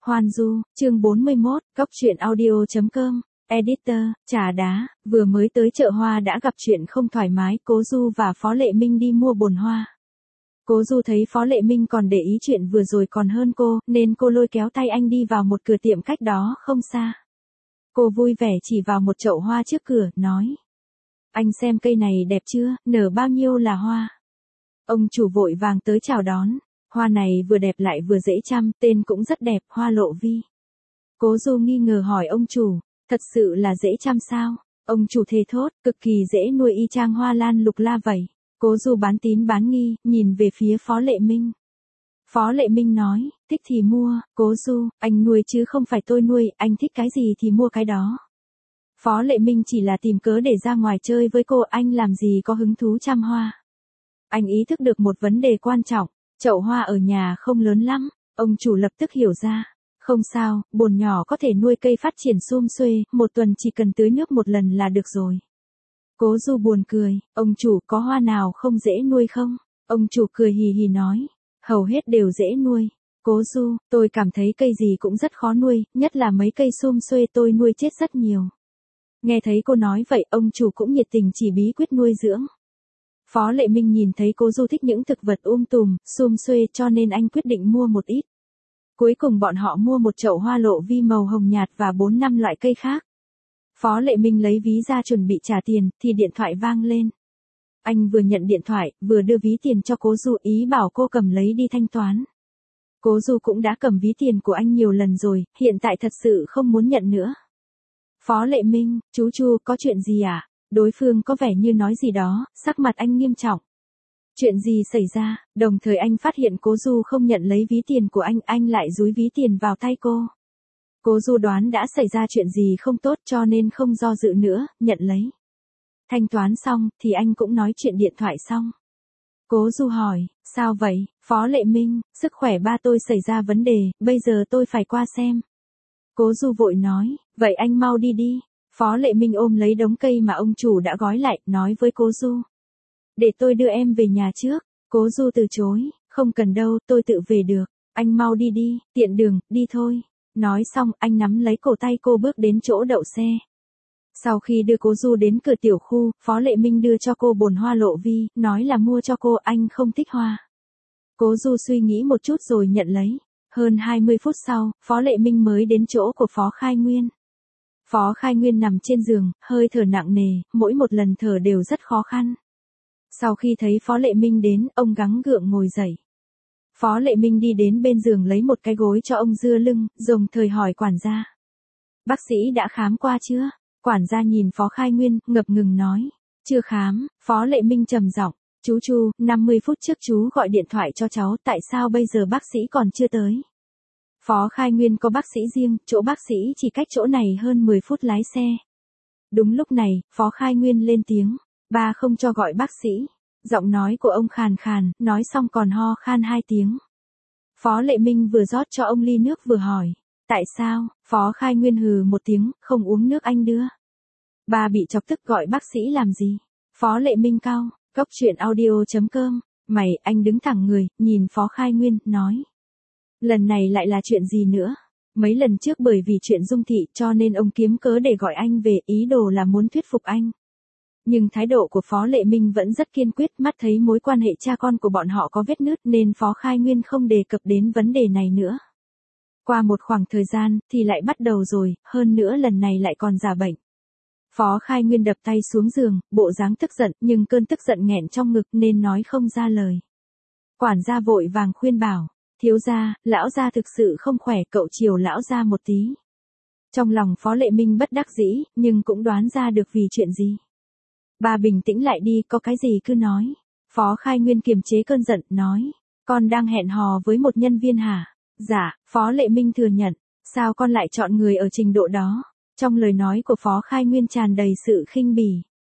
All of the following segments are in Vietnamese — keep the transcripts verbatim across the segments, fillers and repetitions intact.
Hoan Du, chương bốn mươi mốt, cốc truyện audio chấm com, editor, trà đá, vừa mới tới chợ hoa đã gặp chuyện không thoải mái, Cố Du và Phó Lệ Minh đi mua bồn hoa. Cố Du thấy Phó Lệ Minh còn để ý chuyện vừa rồi còn hơn cô, nên cô lôi kéo tay anh đi vào một cửa tiệm cách đó không xa. Cô vui vẻ chỉ vào một chậu hoa trước cửa, nói. Anh xem cây này đẹp chưa, nở bao nhiêu là hoa. Ông chủ vội vàng tới chào đón. Hoa này vừa đẹp lại vừa dễ chăm, tên cũng rất đẹp, Hoa Lộ Vi. Cố Du nghi ngờ hỏi ông chủ, thật sự là dễ chăm sao? Ông chủ thề thốt, cực kỳ dễ nuôi y chang hoa lan lục la vậy. Cố Du bán tín bán nghi, nhìn về phía Phó Lệ Minh. Phó Lệ Minh nói, thích thì mua, Cố Du, anh nuôi chứ không phải tôi nuôi, anh thích cái gì thì mua cái đó. Phó Lệ Minh chỉ là tìm cớ để ra ngoài chơi với cô, anh làm gì có hứng thú chăm hoa. Anh ý thức được một vấn đề quan trọng. Chậu hoa ở nhà không lớn lắm, ông chủ lập tức hiểu ra. Không sao, bồn nhỏ có thể nuôi cây phát triển sum xuê, một tuần chỉ cần tưới nước một lần là được rồi. Cố Du buồn cười, ông chủ có hoa nào không dễ nuôi không? Ông chủ cười hì hì nói, hầu hết đều dễ nuôi. Cố Du, tôi cảm thấy cây gì cũng rất khó nuôi, nhất là mấy cây sum xuê tôi nuôi chết rất nhiều. Nghe thấy cô nói vậy, ông chủ cũng nhiệt tình chỉ bí quyết nuôi dưỡng. Phó Lệ Minh nhìn thấy Cố Du thích những thực vật um tùm, sum xuê cho nên anh quyết định mua một ít. Cuối cùng bọn họ mua một chậu hoa lộ vi màu hồng nhạt và bốn năm loại cây khác. Phó Lệ Minh lấy ví ra chuẩn bị trả tiền, thì điện thoại vang lên. Anh vừa nhận điện thoại, vừa đưa ví tiền cho Cố Du, ý bảo cô cầm lấy đi thanh toán. Cố Du cũng đã cầm ví tiền của anh nhiều lần rồi, hiện tại thật sự không muốn nhận nữa. Phó Lệ Minh, chú Chu, có chuyện gì à? Đối phương có vẻ như nói gì đó, sắc mặt anh nghiêm trọng. Chuyện gì xảy ra? Đồng thời anh phát hiện Cố Du không nhận lấy ví tiền của anh, anh lại dúi ví tiền vào tay cô. Cố Du đoán đã xảy ra chuyện gì không tốt cho nên không do dự nữa, nhận lấy. Thanh toán xong, thì anh cũng nói chuyện điện thoại xong. Cố Du hỏi, sao vậy? Phó Lệ Minh, sức khỏe ba tôi xảy ra vấn đề, bây giờ tôi phải qua xem. Cố Du vội nói, vậy anh mau đi đi. Phó Lệ Minh ôm lấy đống cây mà ông chủ đã gói lại, nói với Cố Du. Để tôi đưa em về nhà trước. Cố Du từ chối, không cần đâu, tôi tự về được. Anh mau đi đi, tiện đường, đi thôi. Nói xong, anh nắm lấy cổ tay cô bước đến chỗ đậu xe. Sau khi đưa Cố Du đến cửa tiểu khu, Phó Lệ Minh đưa cho cô bồn hoa lộ vi, nói là mua cho cô, anh không thích hoa. Cố Du suy nghĩ một chút rồi nhận lấy. Hơn hai mươi phút sau, Phó Lệ Minh mới đến chỗ của Phó Khai Nguyên. Phó Khai Nguyên nằm trên giường, hơi thở nặng nề, mỗi một lần thở đều rất khó khăn. Sau khi thấy Phó Lệ Minh đến, ông gắng gượng ngồi dậy. Phó Lệ Minh đi đến bên giường lấy một cái gối cho ông dưa lưng, đồng thời hỏi quản gia. Bác sĩ đã khám qua chưa? Quản gia nhìn Phó Khai Nguyên, ngập ngừng nói. Chưa khám. Phó Lệ Minh trầm giọng. Chú Chu, năm mươi phút trước chú gọi điện thoại cho cháu, tại sao bây giờ bác sĩ còn chưa tới? Phó Khai Nguyên có bác sĩ riêng, chỗ bác sĩ chỉ cách chỗ này hơn mười phút lái xe. Đúng lúc này, Phó Khai Nguyên lên tiếng, ba không cho gọi bác sĩ. Giọng nói của ông khàn khàn, nói xong còn ho khan hai tiếng. Phó Lệ Minh vừa rót cho ông ly nước vừa hỏi, tại sao? Phó Khai Nguyên hừ một tiếng, không uống nước anh đưa. Ba bị chọc tức gọi bác sĩ làm gì? Phó Lệ Minh cau, cốc truyện audio chấm com, mày, anh đứng thẳng người, nhìn Phó Khai Nguyên, nói. Lần này lại là chuyện gì nữa? Mấy lần trước bởi vì chuyện Dung Thị cho nên ông kiếm cớ để gọi anh về, ý đồ là muốn thuyết phục anh. Nhưng thái độ của Phó Lệ Minh vẫn rất kiên quyết, mắt thấy mối quan hệ cha con của bọn họ có vết nứt nên Phó Khai Nguyên không đề cập đến vấn đề này nữa. Qua một khoảng thời gian thì lại bắt đầu rồi, hơn nữa lần này lại còn giả bệnh. Phó Khai Nguyên đập tay xuống giường, bộ dáng tức giận nhưng cơn tức giận nghẹn trong ngực nên nói không ra lời. Quản gia vội vàng khuyên bảo. Thiếu gia, lão gia thực sự không khỏe, cậu chiều lão gia một tí. Trong lòng Phó Lệ Minh bất đắc dĩ, nhưng cũng đoán ra được vì chuyện gì. Bà bình tĩnh lại đi, có cái gì cứ nói. Phó Khai Nguyên kiềm chế cơn giận, nói. Con đang hẹn hò với một nhân viên hả? Dạ, Phó Lệ Minh thừa nhận. Sao con lại chọn người ở trình độ đó? Trong lời nói của Phó Khai Nguyên tràn đầy sự khinh bỉ.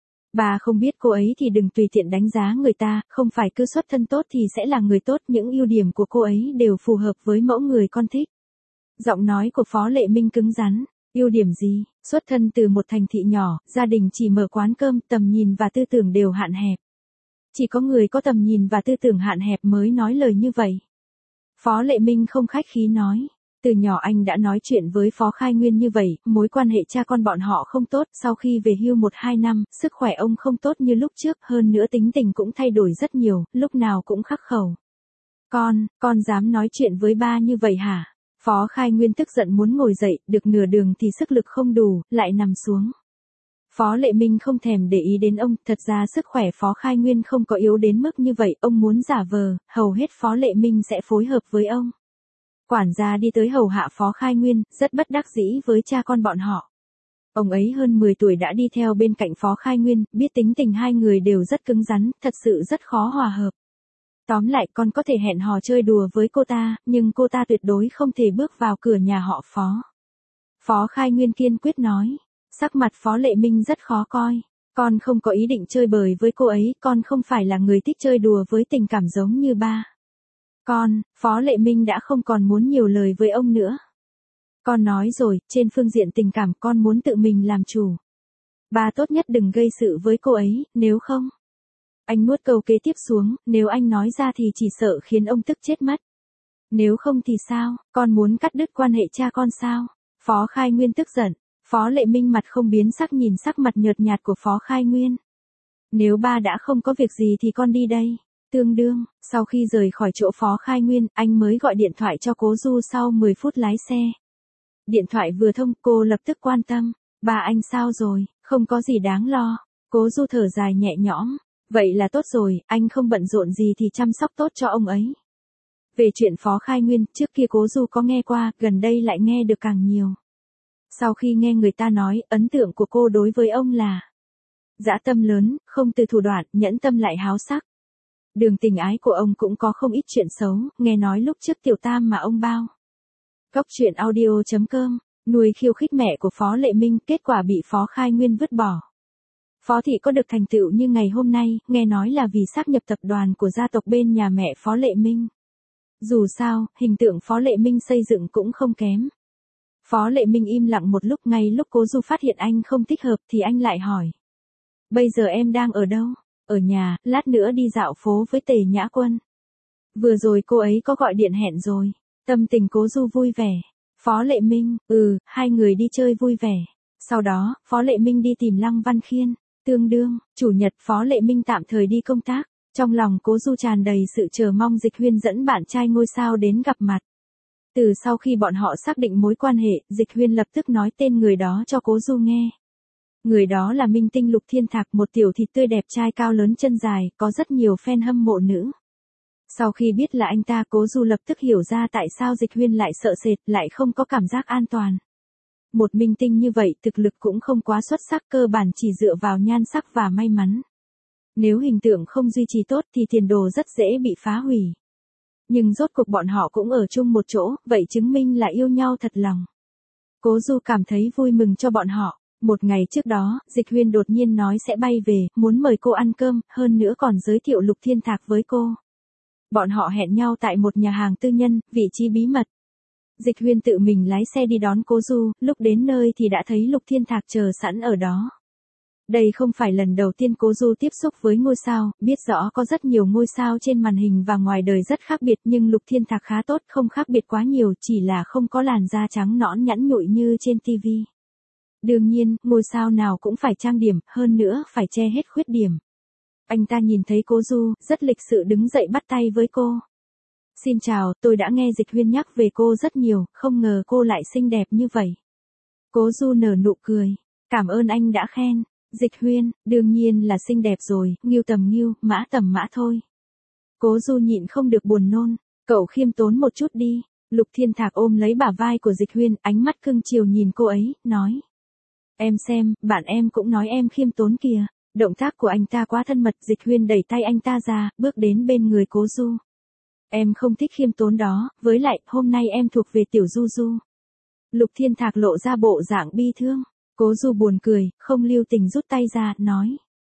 Bà không biết cô ấy thì đừng tùy tiện đánh giá người ta, không phải cứ xuất thân tốt thì sẽ là người tốt, những ưu điểm của cô ấy đều phù hợp với mẫu người con thích. Giọng nói của Phó Lệ Minh cứng rắn, ưu điểm gì, xuất thân từ một thành thị nhỏ, gia đình chỉ mở quán cơm, tầm nhìn và tư tưởng đều hạn hẹp. Chỉ có người có tầm nhìn và tư tưởng hạn hẹp mới nói lời như vậy. Phó Lệ Minh không khách khí nói, từ Từ nhỏ anh đã nói chuyện với Phó Khai Nguyên như vậy, mối quan hệ cha con bọn họ không tốt, sau khi về hưu một hai năm, sức khỏe ông không tốt như lúc trước, hơn nữa tính tình cũng thay đổi rất nhiều, lúc nào cũng khắc khẩu. Con, con dám nói chuyện với ba như vậy hả? Phó Khai Nguyên tức giận muốn ngồi dậy, được nửa đường thì sức lực không đủ, lại nằm xuống. Phó Lệ Minh không thèm để ý đến ông, thật ra sức khỏe Phó Khai Nguyên không có yếu đến mức như vậy, ông muốn giả vờ, hầu hết Phó Lệ Minh sẽ phối hợp với ông. Quản gia đi tới hầu hạ Phó Khai Nguyên, rất bất đắc dĩ với cha con bọn họ. Ông ấy hơn mười tuổi đã đi theo bên cạnh Phó Khai Nguyên, biết tính tình hai người đều rất cứng rắn, thật sự rất khó hòa hợp. Tóm lại con có thể hẹn hò chơi đùa với cô ta, nhưng cô ta tuyệt đối không thể bước vào cửa nhà họ Phó. Phó Khai Nguyên kiên quyết nói. Sắc mặt Phó Lệ Minh rất khó coi. Con không có ý định chơi bời với cô ấy, con không phải là người thích chơi đùa với tình cảm giống như ba. Con, Phó Lệ Minh đã không còn muốn nhiều lời với ông nữa. Con nói rồi, trên phương diện tình cảm con muốn tự mình làm chủ. Ba tốt nhất đừng gây sự với cô ấy, nếu không. Anh nuốt câu kế tiếp xuống, nếu anh nói ra thì chỉ sợ khiến ông tức chết mất. Nếu không thì sao, con muốn cắt đứt quan hệ cha con sao? Phó Khai Nguyên tức giận. Phó Lệ Minh mặt không biến sắc nhìn sắc mặt nhợt nhạt của Phó Khai Nguyên. Nếu ba đã không có việc gì thì con đi đây. Tương đương, sau khi rời khỏi chỗ Phó Khai Nguyên, anh mới gọi điện thoại cho Cố Du sau mười phút lái xe. Điện thoại vừa thông, cô lập tức quan tâm. Ba anh sao rồi, không có gì đáng lo. Cố Du thở dài nhẹ nhõm. Vậy là tốt rồi, anh không bận rộn gì thì chăm sóc tốt cho ông ấy. Về chuyện Phó Khai Nguyên, trước kia Cố Du có nghe qua, gần đây lại nghe được càng nhiều. Sau khi nghe người ta nói, ấn tượng của cô đối với ông là dã tâm lớn, không từ thủ đoạn, nhẫn tâm lại háo sắc. Đường tình ái của ông cũng có không ít chuyện xấu, nghe nói lúc trước tiểu tam mà ông bao. Cóc truyện audio chấm com, nuôi khiêu khích mẹ của Phó Lệ Minh, kết quả bị Phó Khai Nguyên vứt bỏ. Phó thị có được thành tựu như ngày hôm nay, nghe nói là vì sáp nhập tập đoàn của gia tộc bên nhà mẹ Phó Lệ Minh. Dù sao, hình tượng Phó Lệ Minh xây dựng cũng không kém. Phó Lệ Minh im lặng một lúc, ngay lúc Cố Du phát hiện anh không thích hợp thì anh lại hỏi. Bây giờ em đang ở đâu? Ở nhà, lát nữa đi dạo phố với Tề Nhã Quân. Vừa rồi cô ấy có gọi điện hẹn rồi. Tâm tình Cố Du vui vẻ. Phó Lệ Minh, ừ, hai người đi chơi vui vẻ. Sau đó, Phó Lệ Minh đi tìm Lăng Văn Khiên. Tương đương, chủ nhật Phó Lệ Minh tạm thời đi công tác. Trong lòng Cố Du tràn đầy sự chờ mong Dịch Huyên dẫn bạn trai ngôi sao đến gặp mặt. Từ sau khi bọn họ xác định mối quan hệ, Dịch Huyên lập tức nói tên người đó cho Cố Du nghe. Người đó là minh tinh Lục Thiên Thạc, một tiểu thịt tươi đẹp trai cao lớn chân dài, có rất nhiều fan hâm mộ nữ. Sau khi biết là anh ta, Cố Du lập tức hiểu ra tại sao Dịch Huyên lại sợ sệt, lại không có cảm giác an toàn. Một minh tinh như vậy, thực lực cũng không quá xuất sắc, cơ bản chỉ dựa vào nhan sắc và may mắn. Nếu hình tượng không duy trì tốt thì tiền đồ rất dễ bị phá hủy. Nhưng rốt cuộc bọn họ cũng ở chung một chỗ, vậy chứng minh là yêu nhau thật lòng. Cố Du cảm thấy vui mừng cho bọn họ. Một ngày trước đó, Dịch Huyên đột nhiên nói sẽ bay về, muốn mời cô ăn cơm, hơn nữa còn giới thiệu Lục Thiên Thạc với cô. Bọn họ hẹn nhau tại một nhà hàng tư nhân, vị trí bí mật. Dịch Huyên tự mình lái xe đi đón Cố Du, lúc đến nơi thì đã thấy Lục Thiên Thạc chờ sẵn ở đó. Đây không phải lần đầu tiên Cố Du tiếp xúc với ngôi sao, biết rõ có rất nhiều ngôi sao trên màn hình và ngoài đời rất khác biệt, nhưng Lục Thiên Thạc khá tốt, không khác biệt quá nhiều, chỉ là không có làn da trắng nõn nhẵn nhụi như trên ti vi. Đương nhiên, ngôi sao nào cũng phải trang điểm, hơn nữa phải che hết khuyết điểm. Anh ta nhìn thấy Cố Du, rất lịch sự đứng dậy bắt tay với cô. Xin chào, tôi đã nghe Dịch Huyên nhắc về cô rất nhiều, không ngờ cô lại xinh đẹp như vậy. Cố Du nở nụ cười. Cảm ơn anh đã khen. Dịch Huyên, đương nhiên là xinh đẹp rồi, nghiêu tầm nghiêu, mã tầm mã thôi. Cố Du nhịn không được buồn nôn. Cậu khiêm tốn một chút đi. Lục Thiên Thạc ôm lấy bả vai của Dịch Huyên, ánh mắt cưng chiều nhìn cô ấy, nói. Em xem, bạn em cũng nói em khiêm tốn kìa. Động tác của anh ta quá thân mật, Dịch Huyên đẩy tay anh ta ra, bước đến bên người Cố Du. Em không thích khiêm tốn đó, với lại, hôm nay em thuộc về tiểu Du Du. Lục Thiên Thạc lộ ra bộ dạng bi thương. Cố Du buồn cười, không lưu tình rút tay ra, nói.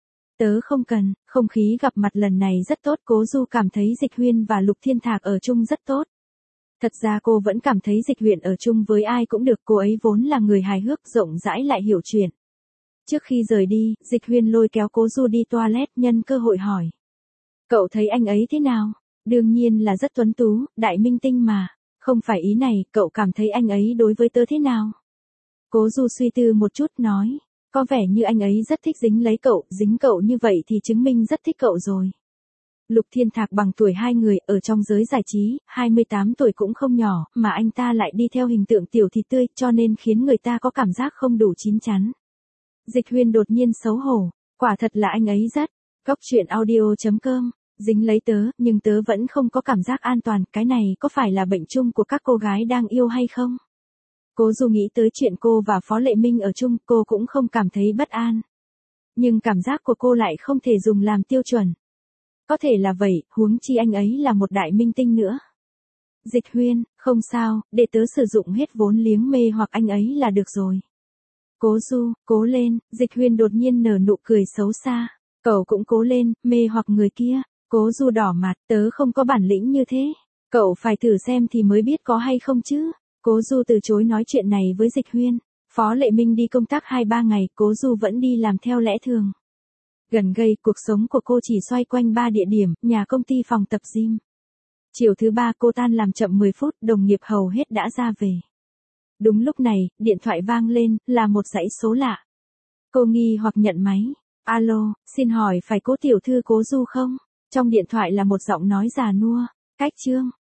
Tớ không cần, không khí gặp mặt lần này rất tốt, Cố Du cảm thấy Dịch Huyên và Lục Thiên Thạc ở chung rất tốt. Thật ra cô vẫn cảm thấy Dịch Huyên ở chung với ai cũng được, cô ấy vốn là người hài hước, rộng rãi lại hiểu chuyện. Trước khi rời đi, Dịch Huyên lôi kéo Cố Du đi toilet, nhân cơ hội hỏi. Cậu thấy anh ấy thế nào? Đương nhiên là rất tuấn tú, đại minh tinh mà. Không phải ý này, cậu cảm thấy anh ấy đối với tớ thế nào? Cố Du suy tư một chút nói. Có vẻ như anh ấy rất thích dính lấy cậu, dính cậu như vậy thì chứng minh rất thích cậu rồi. Lục Thiên Thạc bằng tuổi hai người, ở trong giới giải trí, hai mươi tám tuổi cũng không nhỏ, mà anh ta lại đi theo hình tượng tiểu thịt tươi, cho nên khiến người ta có cảm giác không đủ chín chắn. Dịch Huyên đột nhiên xấu hổ, quả thật là anh ấy rất. Cóc truyện audio chấm com, dính lấy tớ, nhưng tớ vẫn không có cảm giác an toàn, cái này có phải là bệnh chung của các cô gái đang yêu hay không? Cố Du nghĩ tới chuyện cô và Phó Lệ Minh ở chung, cô cũng không cảm thấy bất an. Nhưng cảm giác của cô lại không thể dùng làm tiêu chuẩn. Có thể là vậy, huống chi anh ấy là một đại minh tinh nữa. Dịch Huyên, không sao, để tớ sử dụng hết vốn liếng mê hoặc anh ấy là được rồi. Cố Du, cố lên, Dịch Huyên đột nhiên nở nụ cười xấu xa. Cậu cũng cố lên, mê hoặc người kia. Cố Du đỏ mặt, tớ không có bản lĩnh như thế. Cậu phải thử xem thì mới biết có hay không chứ. Cố Du từ chối nói chuyện này với Dịch Huyên. Phó Lệ Minh đi công tác hai ba ngày, Cố Du vẫn đi làm theo lẽ thường. Gần gây, cuộc sống của cô chỉ xoay quanh ba địa điểm, nhà, công ty, phòng tập gym. Chiều thứ ba cô tan làm chậm mười phút, đồng nghiệp hầu hết đã ra về. Đúng lúc này, điện thoại vang lên, là một dãy số lạ. Cô nghi hoặc nhận máy. Alo, xin hỏi phải Cố tiểu thư Cố Du không? Trong điện thoại là một giọng nói già nua. Cách Trương.